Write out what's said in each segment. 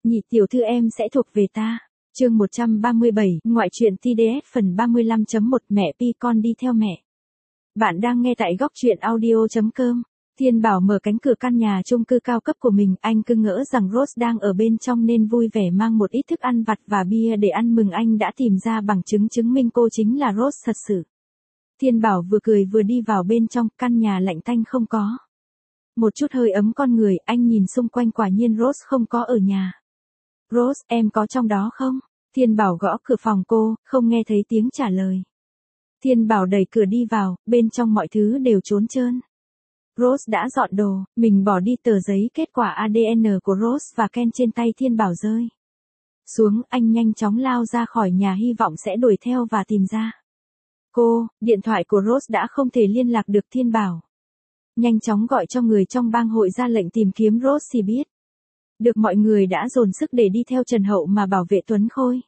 nhị tiểu thư em sẽ thuộc về ta. Chương 137, ngoại truyện TDS phần 35.1 mẹ Pi con đi theo mẹ. Bạn đang nghe tại góc truyện audio.com. Thiên Bảo mở cánh cửa căn nhà chung cư cao cấp của mình, anh cứ ngỡ rằng Rose đang ở bên trong nên vui vẻ mang một ít thức ăn vặt và bia để ăn mừng. Anh đã tìm ra bằng chứng chứng minh cô chính là Rose thật sự. Thiên Bảo vừa cười vừa đi vào bên trong, căn nhà lạnh tanh không có một chút hơi ấm con người. Anh nhìn xung quanh, quả nhiên Rose không có ở nhà. Rose, em có trong đó không? Thiên Bảo gõ cửa phòng cô, không nghe thấy tiếng trả lời. Thiên Bảo đẩy cửa đi vào, bên trong mọi thứ đều trống trơn. Rose đã dọn đồ, mình bỏ đi tờ giấy kết quả ADN của Rose và Ken trên tay Thiên Bảo rơi xuống. Anh nhanh chóng lao ra khỏi nhà, hy vọng sẽ đuổi theo và tìm ra cô. Điện thoại của Rose đã không thể liên lạc được. Thiên Bảo nhanh chóng gọi cho người trong bang hội ra lệnh tìm kiếm Rose. Thì biết được mọi người đã dồn sức để đi theo Trần Hậu mà bảo vệ Tuấn Khôi.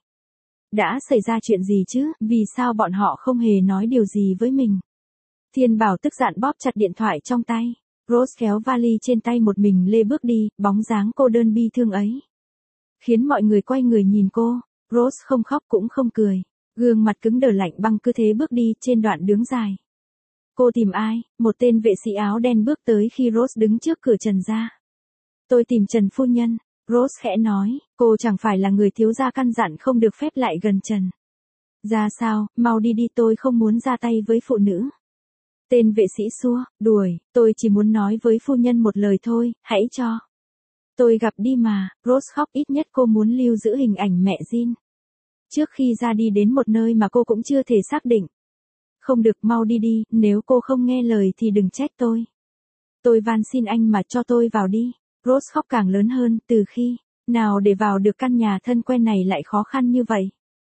Đã xảy ra chuyện gì chứ, vì sao bọn họ không hề nói điều gì với mình? Thiên Bảo tức giận bóp chặt điện thoại trong tay. Rose kéo vali trên tay một mình lê bước đi, bóng dáng cô đơn bi thương ấy khiến mọi người quay người nhìn cô. Rose không khóc cũng không cười, gương mặt cứng đờ lạnh băng, cứ thế bước đi trên đoạn đường dài. Cô tìm ai? Một tên vệ sĩ áo đen bước tới khi Rose đứng trước cửa Trần gia. Tôi tìm Trần phu nhân. Rose khẽ nói, cô chẳng phải là người thiếu gia căn dặn không được phép lại gần Trần gia sao? Mau đi đi, tôi không muốn ra tay với phụ nữ. Tên vệ sĩ xua đuổi, tôi chỉ muốn nói với phu nhân một lời thôi, hãy cho tôi gặp đi mà. Rose khóc, ít nhất cô muốn lưu giữ hình ảnh mẹ Jean trước khi ra đi đến một nơi mà cô cũng chưa thể xác định. Không được, mau đi đi, nếu cô không nghe lời thì đừng trách tôi. Tôi van xin anh mà cho tôi vào đi. Rose khóc càng lớn hơn, từ khi nào để vào được căn nhà thân quen này lại khó khăn như vậy.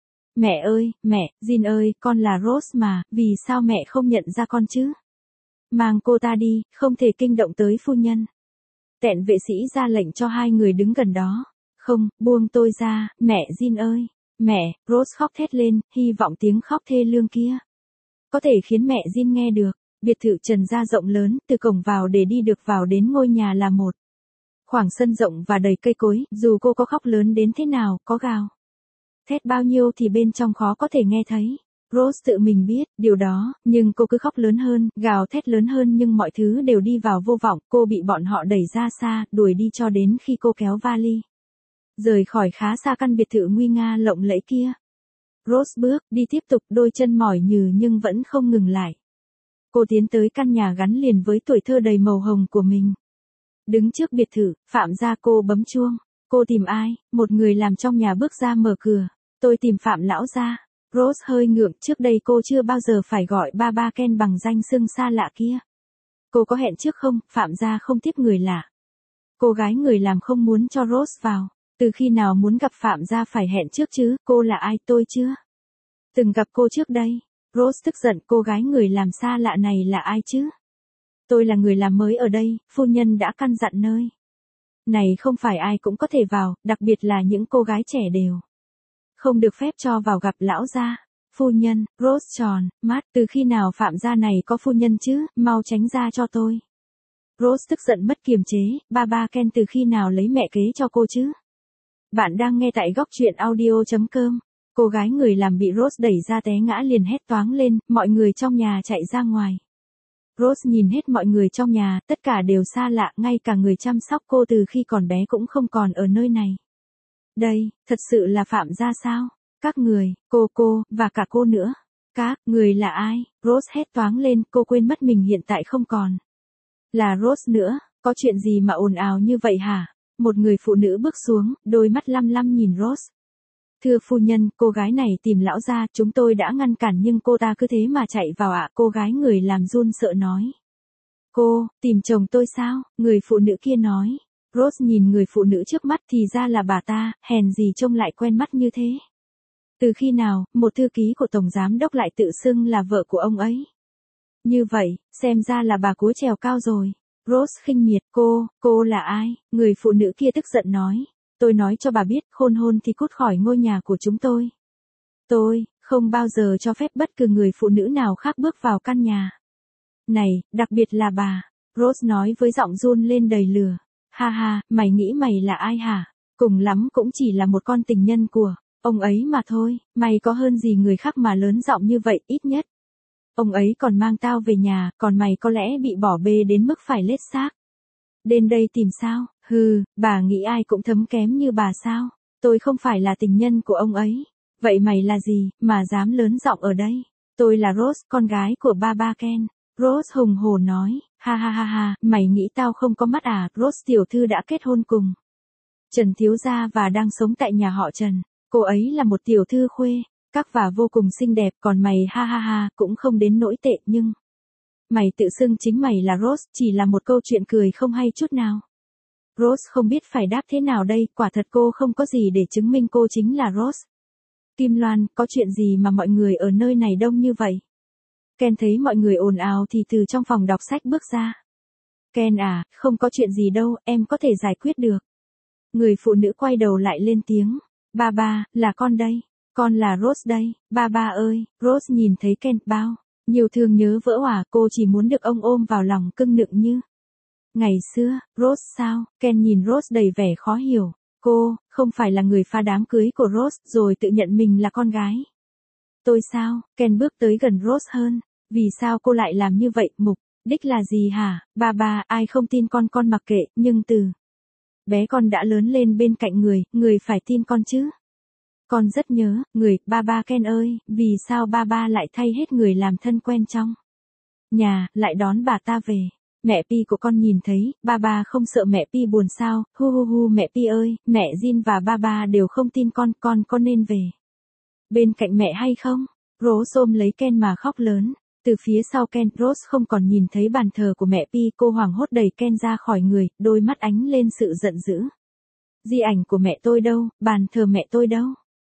Mẹ ơi, mẹ, Jean ơi, con là Rose mà, vì sao mẹ không nhận ra con chứ? Mang cô ta đi, không thể kinh động tới phu nhân. Tẹn vệ sĩ ra lệnh cho hai người đứng gần đó. Không, buông tôi ra, mẹ Jean ơi, mẹ. Rose khóc thét lên, hy vọng tiếng khóc thê lương kia có thể khiến mẹ Jean nghe được. Biệt thự Trần gia rộng lớn, từ cổng vào để đi được vào đến ngôi nhà là một khoảng sân rộng và đầy cây cối. Dù cô có khóc lớn đến thế nào, có gào thét bao nhiêu thì bên trong khó có thể nghe thấy. Rose tự mình biết điều đó, nhưng cô cứ khóc lớn hơn, gào thét lớn hơn, nhưng mọi thứ đều đi vào vô vọng. Cô bị bọn họ đẩy ra xa, đuổi đi cho đến khi cô kéo vali rời khỏi khá xa căn biệt thự nguy nga lộng lẫy kia. Rose bước đi tiếp tục, đôi chân mỏi nhừ nhưng vẫn không ngừng lại. Cô tiến tới căn nhà gắn liền với tuổi thơ đầy màu hồng của mình. Đứng trước biệt thự, Phạm gia, cô bấm chuông. Cô tìm ai? Một người làm trong nhà bước ra mở cửa. Tôi tìm Phạm lão gia. Rose hơi ngượng, trước đây cô chưa bao giờ phải gọi ba Ken bằng danh xưng xa lạ kia. Cô có hẹn trước không? Phạm gia không tiếp người lạ. Cô gái người làm không muốn cho Rose vào. Từ khi nào muốn gặp Phạm gia phải hẹn trước chứ? Cô là ai? Tôi chưa từng gặp cô trước đây. Rose tức giận, cô gái người làm xa lạ này là ai chứ? Tôi là người làm mới ở đây, phu nhân đã căn dặn nơi này không phải ai cũng có thể vào, đặc biệt là những cô gái trẻ đều không được phép cho vào gặp lão gia. Phu nhân. Rose tròn mắt, từ khi nào Phạm gia này có phu nhân chứ, mau tránh ra cho tôi. Rose tức giận mất kiềm chế, ba Ken từ khi nào lấy mẹ kế cho cô chứ? Bạn đang nghe tại góc truyện audio.com. Cô gái người làm bị Rose đẩy ra té ngã liền hét toáng lên, mọi người trong nhà chạy ra ngoài. Rose nhìn hết mọi người trong nhà, tất cả đều xa lạ, ngay cả người chăm sóc cô từ khi còn bé cũng không còn ở nơi này. Đây, thật sự là Phạm gia sao? Các người, cô, và cả cô nữa. Các người là ai? Rose hét toáng lên, cô quên mất mình hiện tại không còn là Rose nữa. Có chuyện gì mà ồn ào như vậy hả? Một người phụ nữ bước xuống, đôi mắt lăm lăm nhìn Rose. Thưa phu nhân, cô gái này tìm lão gia, chúng tôi đã ngăn cản nhưng cô ta cứ thế mà chạy vào ạ. Cô gái người làm run sợ nói. Cô, tìm chồng tôi sao? Người phụ nữ kia nói. Rose nhìn người phụ nữ trước mắt, thì ra là bà ta, hèn gì trông lại quen mắt như thế. Từ khi nào, một thư ký của tổng giám đốc lại tự xưng là vợ của ông ấy? Như vậy, xem ra là bà cúi trèo cao rồi. Rose khinh miệt, cô là ai? Người phụ nữ kia tức giận nói. Tôi nói cho bà biết, khôn hôn thì cút khỏi ngôi nhà của chúng tôi. Tôi không bao giờ cho phép bất cứ người phụ nữ nào khác bước vào căn nhà này, đặc biệt là bà. Rose nói với giọng run lên đầy lửa. Ha ha, mày nghĩ mày là ai hả? Cùng lắm cũng chỉ là một con tình nhân của ông ấy mà thôi, mày có hơn gì người khác mà lớn giọng như vậy, ít nhất. Ông ấy còn mang tao về nhà, còn mày có lẽ bị bỏ bê đến mức phải lết xác. Đến đây tìm sao? Hừ, bà nghĩ ai cũng thấm kém như bà sao? Tôi không phải là tình nhân của ông ấy. Vậy mày là gì, mà dám lớn giọng ở đây? Tôi là Rose, con gái của ba Ken. Rose hùng hổ nói, ha ha ha ha, mày nghĩ tao không có mắt à? Rose tiểu thư đã kết hôn cùng Trần thiếu gia và đang sống tại nhà họ Trần. Cô ấy là một tiểu thư khuê, các và vô cùng xinh đẹp, còn mày ha ha ha, cũng không đến nỗi tệ nhưng mày tự xưng chính mày là Rose, chỉ là một câu chuyện cười không hay chút nào. Rose không biết phải đáp thế nào đây, quả thật cô không có gì để chứng minh cô chính là Rose. Kim Loan, có chuyện gì mà mọi người ở nơi này đông như vậy? Ken thấy mọi người ồn ào thì từ trong phòng đọc sách bước ra. Ken à, không có chuyện gì đâu, em có thể giải quyết được. Người phụ nữ quay đầu lại lên tiếng. Ba, là con đây. Con là Rose đây. Ba ơi, Rose nhìn thấy Ken bao nhiều thương nhớ vỡ òa, cô chỉ muốn được ông ôm vào lòng cưng nựng như ngày xưa. Rose sao? Ken nhìn Rose đầy vẻ khó hiểu. Cô, không phải là người phá đám cưới của Rose rồi tự nhận mình là con gái. Tôi sao? Ken bước tới gần Rose hơn. Vì sao cô lại làm như vậy? Mục đích là gì hả? Ba, ai không tin con mặc kệ, nhưng từ bé con đã lớn lên bên cạnh người phải tin con chứ. Con rất nhớ, người, ba Ken ơi, vì sao ba lại thay hết người làm thân quen trong nhà, lại đón bà ta về. Mẹ Pi của con nhìn thấy, ba không sợ mẹ Pi buồn sao, hu mẹ Pi ơi, mẹ Jin và ba đều không tin con có nên về bên cạnh mẹ hay không? Rose ôm lấy Ken mà khóc lớn. Từ phía sau Ken, Rose không còn nhìn thấy bàn thờ của mẹ Pi, cô hoảng hốt đẩy Ken ra khỏi người, đôi mắt ánh lên sự giận dữ. Di ảnh của mẹ tôi đâu, bàn thờ mẹ tôi đâu?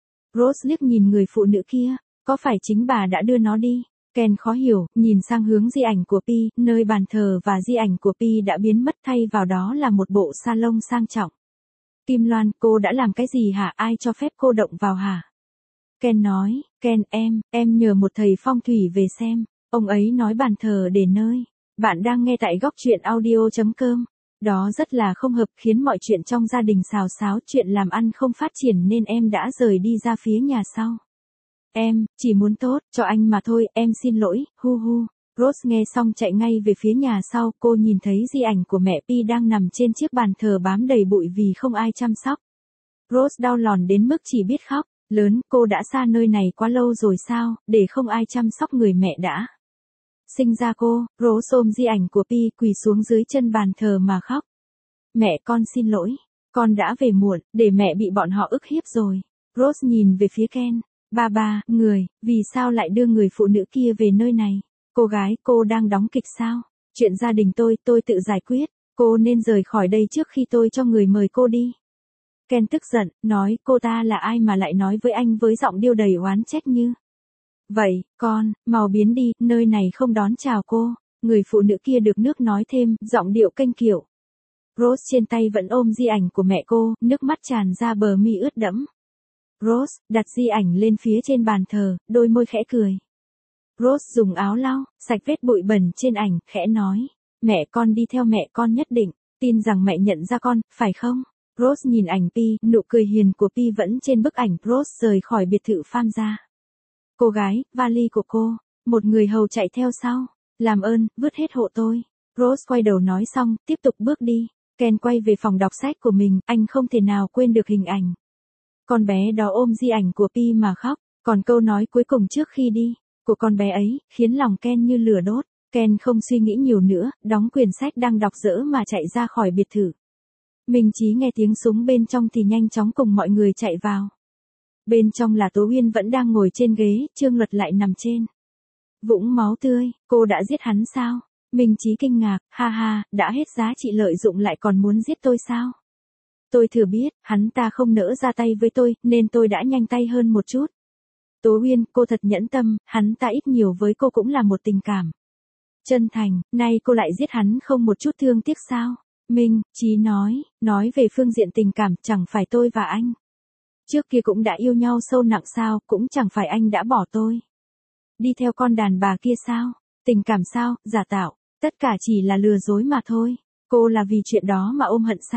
Rose liếc nhìn người phụ nữ kia, có phải chính bà đã đưa nó đi? Ken khó hiểu, nhìn sang hướng di ảnh của Pi, nơi bàn thờ và di ảnh của Pi đã biến mất, thay vào đó là một bộ salon sang trọng. Kim Loan, cô đã làm cái gì hả? Ai cho phép cô động vào hả? Ken nói, Ken em nhờ một thầy phong thủy về xem, ông ấy nói bàn thờ để nơi. Bạn đang nghe tại góc truyện audio.com. Đó rất là không hợp, khiến mọi chuyện trong gia đình xào xáo, chuyện làm ăn không phát triển nên em đã rời đi ra phía nhà sau. Em chỉ muốn tốt cho anh mà thôi, em xin lỗi, hu. Rose nghe xong chạy ngay về phía nhà sau, cô nhìn thấy di ảnh của mẹ Pi đang nằm trên chiếc bàn thờ bám đầy bụi vì không ai chăm sóc. Rose đau lòng đến mức chỉ biết khóc. Lớn, cô đã xa nơi này quá lâu rồi sao, để không ai chăm sóc người mẹ đã sinh ra cô. Rose ôm di ảnh của Pi, quỳ xuống dưới chân bàn thờ mà khóc. Mẹ con xin lỗi, con đã về muộn, để mẹ bị bọn họ ức hiếp rồi. Rose nhìn về phía Ken. Ba, vì sao lại đưa người phụ nữ kia về nơi này? Cô gái, cô đang đóng kịch sao? Chuyện gia đình tôi tự giải quyết, cô nên rời khỏi đây trước khi tôi cho người mời cô đi. Ken tức giận, nói, cô ta là ai mà lại nói với anh với giọng điêu đầy oán trách như vậy? Con, mau biến đi, nơi này không đón chào cô. Người phụ nữ kia được nước nói thêm, giọng điệu kênh kiệu. Rose trên tay vẫn ôm di ảnh của mẹ cô, nước mắt tràn ra bờ mi ướt đẫm. Rose đặt di ảnh lên phía trên bàn thờ, đôi môi khẽ cười. Rose dùng áo lau sạch vết bụi bẩn trên ảnh, khẽ nói, mẹ con đi theo mẹ con nhất định tin rằng mẹ nhận ra con, phải không? Rose nhìn ảnh Pi, nụ cười hiền của Pi vẫn trên bức ảnh. Rose rời khỏi biệt thự Farm ra. Cô gái, vali của cô, một người hầu chạy theo sau. Làm ơn, vứt hết hộ tôi. Rose quay đầu nói xong, tiếp tục bước đi. Ken quay về phòng đọc sách của mình, anh không thể nào quên được hình ảnh con bé đó ôm di ảnh của Pi mà khóc, còn câu nói cuối cùng trước khi đi của con bé ấy, khiến lòng Ken như lửa đốt. Ken không suy nghĩ nhiều nữa, đóng quyển sách đang đọc dở mà chạy ra khỏi biệt thự. Minh Chí nghe tiếng súng bên trong thì nhanh chóng cùng mọi người chạy vào. Bên trong là Tố Uyên vẫn đang ngồi trên ghế, Trương Luật lại nằm trên vũng máu tươi. Cô đã giết hắn sao? Minh Chí kinh ngạc, ha, đã hết giá trị lợi dụng lại còn muốn giết tôi sao? Tôi thừa biết, hắn ta không nỡ ra tay với tôi, nên tôi đã nhanh tay hơn một chút. Tố Uyên, cô thật nhẫn tâm, hắn ta ít nhiều với cô cũng là một tình cảm chân thành, nay cô lại giết hắn không một chút thương tiếc sao? Minh Chí nói về phương diện tình cảm, chẳng phải tôi và anh trước kia cũng đã yêu nhau sâu nặng sao, cũng chẳng phải anh đã bỏ tôi đi theo con đàn bà kia sao? Tình cảm sao, giả tạo, tất cả chỉ là lừa dối mà thôi. Cô là vì chuyện đó mà ôm hận sao?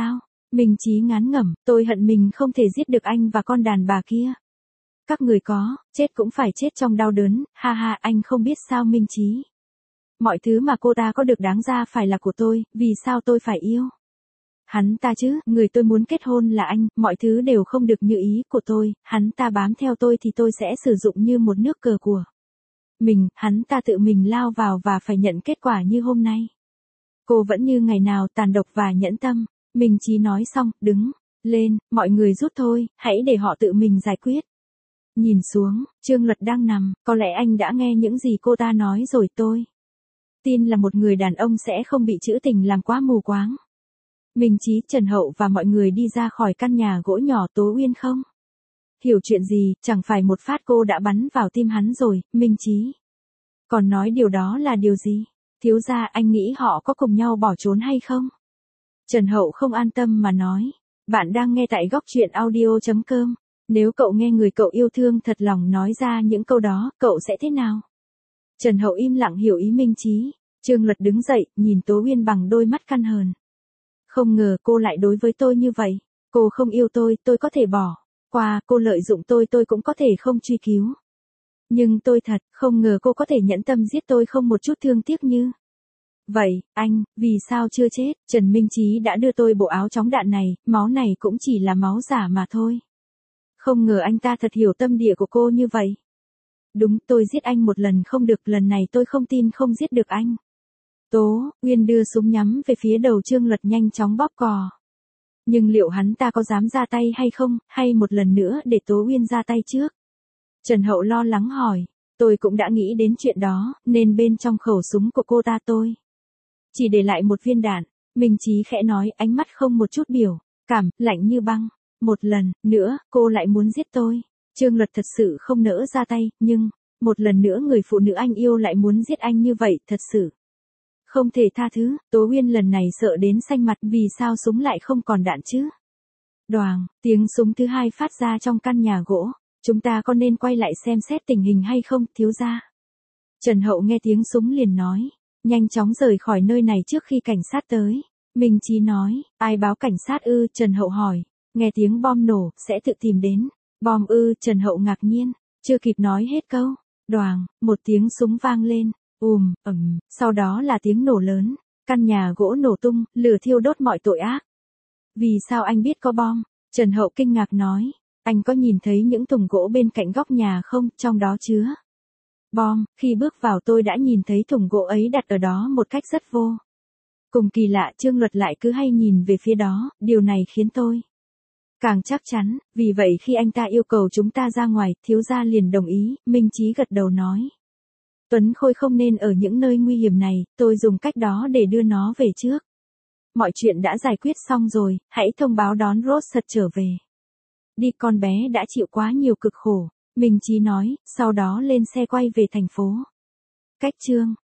Minh Chí ngán ngẩm, tôi hận mình không thể giết được anh và con đàn bà kia. Các người có, chết cũng phải chết trong đau đớn, ha ha, anh không biết sao Minh Chí. Mọi thứ mà cô ta có được đáng ra phải là của tôi, vì sao tôi phải yêu? Hắn ta chứ, người tôi muốn kết hôn là anh, mọi thứ đều không được như ý của tôi, hắn ta bám theo tôi thì tôi sẽ sử dụng như một nước cờ của mình, hắn ta tự mình lao vào và phải nhận kết quả như hôm nay. Cô vẫn như ngày nào tàn độc và nhẫn tâm. Minh Chí nói xong, đứng lên, mọi người rút thôi, hãy để họ tự mình giải quyết. Nhìn xuống, Trương Luật đang nằm, có lẽ anh đã nghe những gì cô ta nói rồi tôi tin là một người đàn ông sẽ không bị trữ tình làm quá mù quáng. Minh Chí, Trần Hậu và mọi người đi ra khỏi căn nhà gỗ nhỏ Tố Uyên không hiểu chuyện gì, chẳng phải một phát cô đã bắn vào tim hắn rồi, Minh Chí. Còn nói điều đó là điều gì? Thiếu gia, anh nghĩ họ có cùng nhau bỏ trốn hay không? Trần Hậu không an tâm mà nói. Bạn đang nghe tại góc truyện audio.com. Nếu cậu nghe người cậu yêu thương thật lòng nói ra những câu đó, cậu sẽ thế nào? Trần Hậu im lặng hiểu ý Minh Chí. Trương Luật đứng dậy, nhìn Tố Uyên bằng đôi mắt căn hờn. Không ngờ cô lại đối với tôi như vậy. Cô không yêu tôi có thể bỏ qua, cô lợi dụng tôi cũng có thể không truy cứu. Nhưng tôi thật, không ngờ cô có thể nhẫn tâm giết tôi không một chút thương tiếc như vậy. Anh, vì sao chưa chết? Trần Minh Chí đã đưa tôi bộ áo chống đạn này, máu này cũng chỉ là máu giả mà thôi. Không ngờ anh ta thật hiểu tâm địa của cô như vậy. Đúng, tôi giết anh một lần không được, lần này tôi không tin không giết được anh. Tố Uyên đưa súng nhắm về phía đầu Trương Luật nhanh chóng bóp cò. Nhưng liệu hắn ta có dám ra tay hay không, hay một lần nữa để Tố Uyên ra tay trước? Trần Hậu lo lắng hỏi, tôi cũng đã nghĩ đến chuyện đó, nên bên trong khẩu súng của cô ta tôi chỉ để lại một viên đạn. Minh Chí khẽ nói, ánh mắt không một chút biểu cảm, lạnh như băng. Một lần nữa, cô lại muốn giết tôi. Trương Luật thật sự không nỡ ra tay, nhưng một lần nữa người phụ nữ anh yêu lại muốn giết anh như vậy, thật sự không thể tha thứ. Tố Uyên lần này sợ đến xanh mặt, vì sao súng lại không còn đạn chứ? Đoàng, tiếng súng thứ hai phát ra trong căn nhà gỗ. Chúng ta có nên quay lại xem xét tình hình hay không, thiếu gia? Trần Hậu nghe tiếng súng liền nói, nhanh chóng rời khỏi nơi này trước khi cảnh sát tới. Minh Chí nói, ai báo cảnh sát ư? Trần Hậu hỏi, nghe tiếng bom nổ, sẽ tự tìm đến. Bom ư? Trần Hậu ngạc nhiên, chưa kịp nói hết câu. Đoàng, một tiếng súng vang lên, sau đó là tiếng nổ lớn, căn nhà gỗ nổ tung, lửa thiêu đốt mọi tội ác. Vì sao anh biết có bom? Trần Hậu kinh ngạc nói, anh có nhìn thấy những thùng gỗ bên cạnh góc nhà không, trong đó chứa bom, khi bước vào tôi đã nhìn thấy thùng gỗ ấy đặt ở đó một cách rất vô cùng kỳ lạ. Trương Luật lại cứ hay nhìn về phía đó, điều này khiến tôi càng chắc chắn, vì vậy khi anh ta yêu cầu chúng ta ra ngoài, thiếu gia liền đồng ý. Minh Chí gật đầu nói, Tuấn Khôi không nên ở những nơi nguy hiểm này, tôi dùng cách đó để đưa nó về trước. Mọi chuyện đã giải quyết xong rồi, hãy thông báo đón Rose trở về. Đi, con bé đã chịu quá nhiều cực khổ, Minh Chí nói, sau đó lên xe quay về thành phố. Cách chương